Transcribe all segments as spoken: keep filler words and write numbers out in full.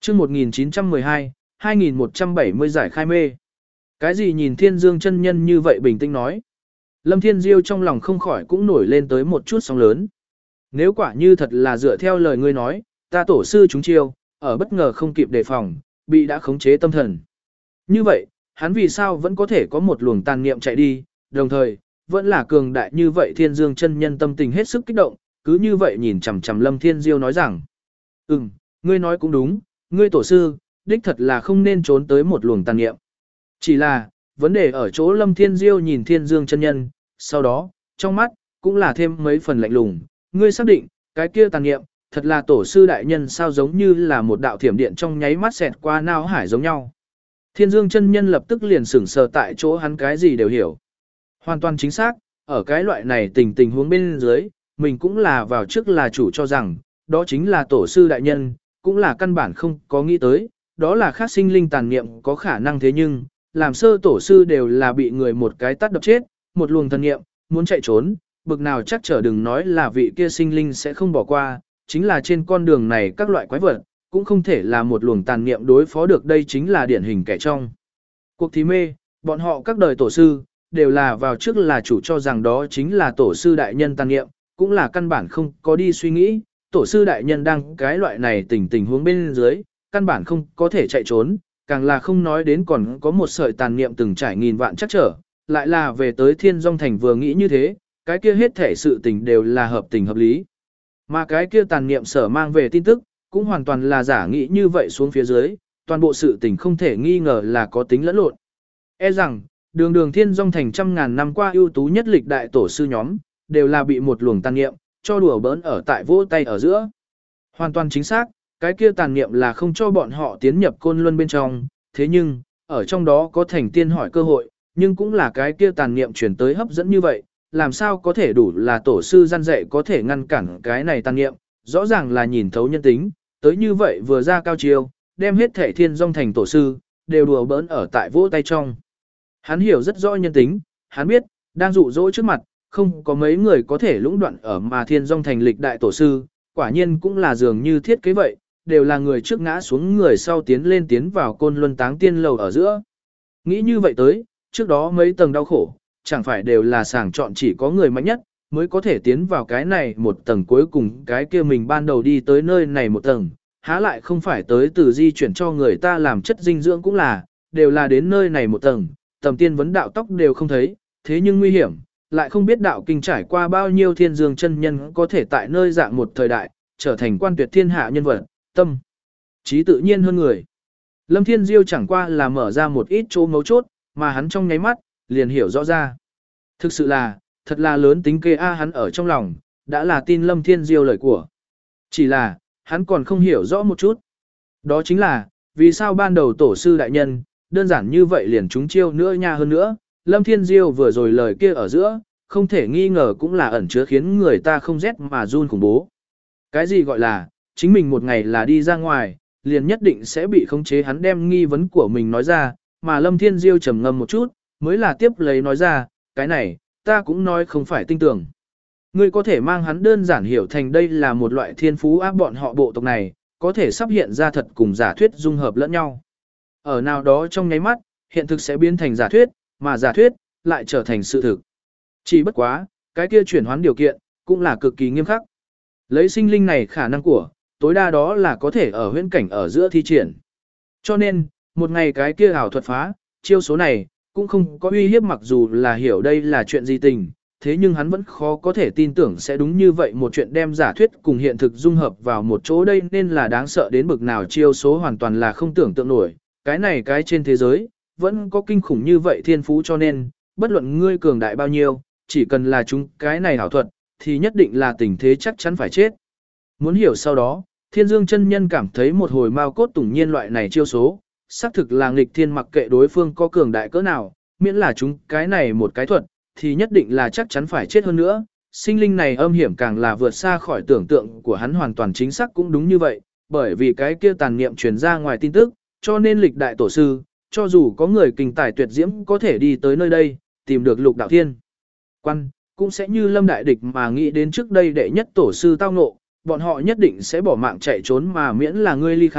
chương một nghìn chín trăm mười hai, hai nghìn một trăm bảy mươi giải khai mê. Cái gì nhìn Thiên Dương chân nhân như vậy bình tĩnh nói. Lâm Thiên Diêu trong lòng không khỏi cũng nổi lên tới một chút sóng lớn. Nếu quả như thật là dựa theo lời ngươi nói, ta tổ sư chúng chiêu, ở bất ngờ không kịp đề phòng, bị đã khống chế tâm thần. Như vậy, hắn vì sao vẫn có thể có một luồng tàn niệm chạy đi, đồng thời, vẫn là cường đại như vậy Thiên Dương chân nhân tâm tình hết sức kích động, cứ như vậy nhìn chằm chằm Lâm Thiên Diêu nói rằng, ừm, ngươi nói cũng đúng, ngươi tổ sư, đích thật là không nên trốn tới một luồng tàn niệm. Chỉ là, vấn đề ở chỗ Lâm Thiên Diêu nhìn Thiên Dương chân nhân, sau đó, trong mắt, cũng là thêm mấy phần lạnh lùng, ngươi xác định, cái kia tàn niệm, thật là tổ sư đại nhân sao giống như là một đạo thiểm điện trong nháy mắt xẹt qua não hải giống nhau. Thiên Dương chân nhân lập tức liền sửng sờ tại chỗ hắn cái gì đều hiểu. Hoàn toàn chính xác, ở cái loại này tình tình huống bên dưới, mình cũng là vào trước là chủ cho rằng, đó chính là tổ sư đại nhân, cũng là căn bản không có nghĩ tới, đó là khác sinh linh tàn niệm có khả năng thế nhưng, làm sơ tổ sư đều là bị người một cái tát đập chết, một luồng thần niệm, muốn chạy trốn, bực nào chắc chở đừng nói là vị kia sinh linh sẽ không bỏ qua, chính là trên con đường này các loại quái vật, cũng không thể là một luồng tàn niệm đối phó được đây chính là điển hình kẻ trong. Cuộc thí mê, bọn họ các đời tổ sư, đều là vào trước là chủ cho rằng đó chính là tổ sư đại nhân tàn niệm, cũng là căn bản không có đi suy nghĩ, tổ sư đại nhân đang cái loại này tình tình huống bên dưới, căn bản không có thể chạy trốn, càng là không nói đến còn có một sợi tàn niệm từng trải nghìn vạn chắc trở, lại là về tới Thiên Dung Thành vừa nghĩ như thế, cái kia hết thể sự tình đều là hợp tình hợp lý. Mà cái kia tàn niệm sở mang về tin tức, cũng hoàn toàn là giả nghĩ như vậy xuống phía dưới, toàn bộ sự tình không thể nghi ngờ là có tính lẫn lộn. E rằng, đường đường Thiên Dung Thành trăm ngàn năm qua ưu tú nhất lịch đại tổ sư nhóm, đều là bị một luồng tàn niệm, cho đùa bỡn ở tại vỗ tay ở giữa. Hoàn toàn chính xác, cái kia tàn niệm là không cho bọn họ tiến nhập côn luân bên trong, thế nhưng, ở trong đó có thành tiên hỏi cơ hội, nhưng cũng là cái kia tàn niệm chuyển tới hấp dẫn như vậy, làm sao có thể đủ là tổ sư gian dạy có thể ngăn cản cái này tàn niệm, rõ ràng là nhìn thấu nhân tính, tới như vậy vừa ra cao chiêu, đem hết thể Thiên Dung Thành tổ sư, đều đùa bỡn ở tại vỗ tay trong. Hắn hiểu rất rõ nhân tính, hắn biết, đang dụ dỗ trước mặt, không có mấy người có thể lũng đoạn ở mà Thiên Dung Thành lịch đại tổ sư, quả nhiên cũng là dường như thiết kế vậy, đều là người trước ngã xuống người sau tiến lên tiến vào côn luân táng tiên lầu ở giữa. Nghĩ như vậy tới, trước đó mấy tầng đau khổ, chẳng phải đều là sàng chọn chỉ có người mạnh nhất, mới có thể tiến vào cái này một tầng cuối cùng cái kia mình ban đầu đi tới nơi này một tầng, há lại không phải tới từ di chuyển cho người ta làm chất dinh dưỡng cũng là, đều là đến nơi này một tầng, tầm tiên vấn đạo tóc đều không thấy, thế nhưng nguy hiểm, lại không biết đạo kinh trải qua bao nhiêu thiên dương chân nhân có thể tại nơi dạng một thời đại, trở thành quan tuyệt thiên hạ nhân vật, tâm, trí tự nhiên hơn người. Lâm Thiên Diêu chẳng qua là mở ra một ít chỗ mấu chốt, mà hắn trong nháy mắt, liền hiểu rõ ra. Thực sự là, thật là lớn tính kê a hắn ở trong lòng, đã là tin Lâm Thiên Diêu lời của. Chỉ là, hắn còn không hiểu rõ một chút. Đó chính là, vì sao ban đầu tổ sư đại nhân, đơn giản như vậy liền trúng chiêu nữa nha hơn nữa, Lâm Thiên Diêu vừa rồi lời kia ở giữa, không thể nghi ngờ cũng là ẩn chứa khiến người ta không rét mà run khủng bố. Cái gì gọi là, chính mình một ngày là đi ra ngoài, liền nhất định sẽ bị khống chế hắn đem nghi vấn của mình nói ra, mà Lâm Thiên Diêu trầm ngâm một chút, mới là tiếp lấy nói ra, cái này, ta cũng nói không phải tin tưởng. Ngươi có thể mang hắn đơn giản hiểu thành đây là một loại thiên phú áp bọn họ bộ tộc này, có thể sắp hiện ra thật cùng giả thuyết dung hợp lẫn nhau. Ở nào đó trong nháy mắt, hiện thực sẽ biến thành giả thuyết, mà giả thuyết lại trở thành sự thực. Chỉ bất quá, cái kia chuyển hoán điều kiện cũng là cực kỳ nghiêm khắc. Lấy sinh linh này khả năng của, tối đa đó là có thể ở huyễn cảnh ở giữa thi triển. Cho nên, một ngày cái kia ảo thuật phá, chiêu số này cũng không có uy hiếp mặc dù là hiểu đây là chuyện gì tình, thế nhưng hắn vẫn khó có thể tin tưởng sẽ đúng như vậy một chuyện đem giả thuyết cùng hiện thực dung hợp vào một chỗ đây nên là đáng sợ đến bực nào chiêu số hoàn toàn là không tưởng tượng nổi. Cái này cái trên thế giới, vẫn có kinh khủng như vậy thiên phú cho nên, bất luận ngươi cường đại bao nhiêu, chỉ cần là chúng cái này ảo thuật, thì nhất định là tình thế chắc chắn phải chết. Muốn hiểu sau đó, Thiên Dương chân nhân cảm thấy một hồi mao cốt tủng nhiên loại này chiêu số, xác thực là nghịch thiên mặc kệ đối phương có cường đại cỡ nào, miễn là chúng cái này một cái thuật, thì nhất định là chắc chắn phải chết hơn nữa. Sinh linh này âm hiểm càng là vượt xa khỏi tưởng tượng của hắn hoàn toàn chính xác cũng đúng như vậy, bởi vì cái kia tàn niệm truyền ra ngoài tin tức, cho nên lịch đại tổ sư, cho dù có người kinh tài tuyệt diễm có thể đi tới nơi đây, tìm được lục đạo thiên quan, cũng sẽ như lâm đại địch mà nghĩ đến trước đây đệ nhất tổ sư tao ngộ, bọn họ nhất định sẽ bỏ mạng chạy trốn mà miễn là ngươi ly khai,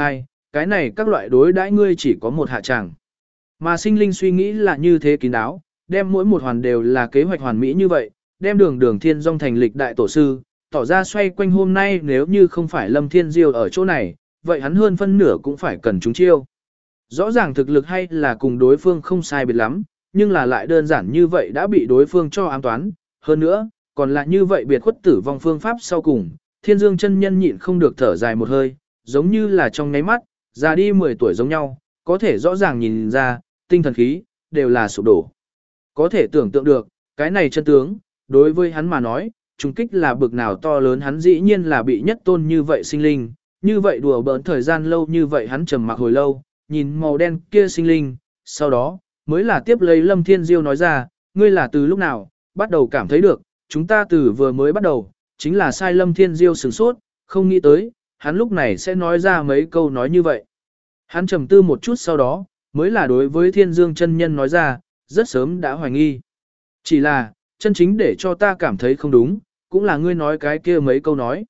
cái này các loại đối đãi ngươi chỉ có một hạ tràng. Mà sinh linh suy nghĩ là như thế kín đáo, đem mỗi một hoàn đều là kế hoạch hoàn mỹ như vậy, đem đường đường thiên dòng thành lịch đại tổ sư, tỏ ra xoay quanh hôm nay nếu như không phải Lâm Thiên Diêu ở chỗ này, vậy hắn hơn phân nửa cũng phải cần chúng chiêu. Rõ ràng thực lực hay là cùng đối phương không sai biệt lắm, nhưng là lại đơn giản như vậy đã bị đối phương cho ám toán. Hơn nữa, còn là như vậy biệt khuất tử vong phương pháp sau cùng, Thiên Dương chân nhân nhịn không được thở dài một hơi, giống như là trong nháy mắt, già đi mười tuổi giống nhau, có thể rõ ràng nhìn ra, tinh thần khí, đều là sụp đổ. Có thể tưởng tượng được, cái này chân tướng, đối với hắn mà nói, trùng kích là bực nào to lớn hắn dĩ nhiên là bị nhất tôn như vậy sinh linh, như vậy đùa bỡn thời gian lâu như vậy hắn trầm mặc hồi lâu, nhìn màu đen kia sinh linh, sau đó, mới là tiếp lấy Lâm Thiên Diêu nói ra, ngươi là từ lúc nào, bắt đầu cảm thấy được, chúng ta từ vừa mới bắt đầu, chính là sai. Lâm Thiên Diêu sửng sốt, không nghĩ tới, hắn lúc này sẽ nói ra mấy câu nói như vậy. Hắn trầm tư một chút sau đó, mới là đối với Thiên Dương chân nhân nói ra, rất sớm đã hoài nghi. Chỉ là, chân chính để cho ta cảm thấy không đúng, cũng là ngươi nói cái kia mấy câu nói.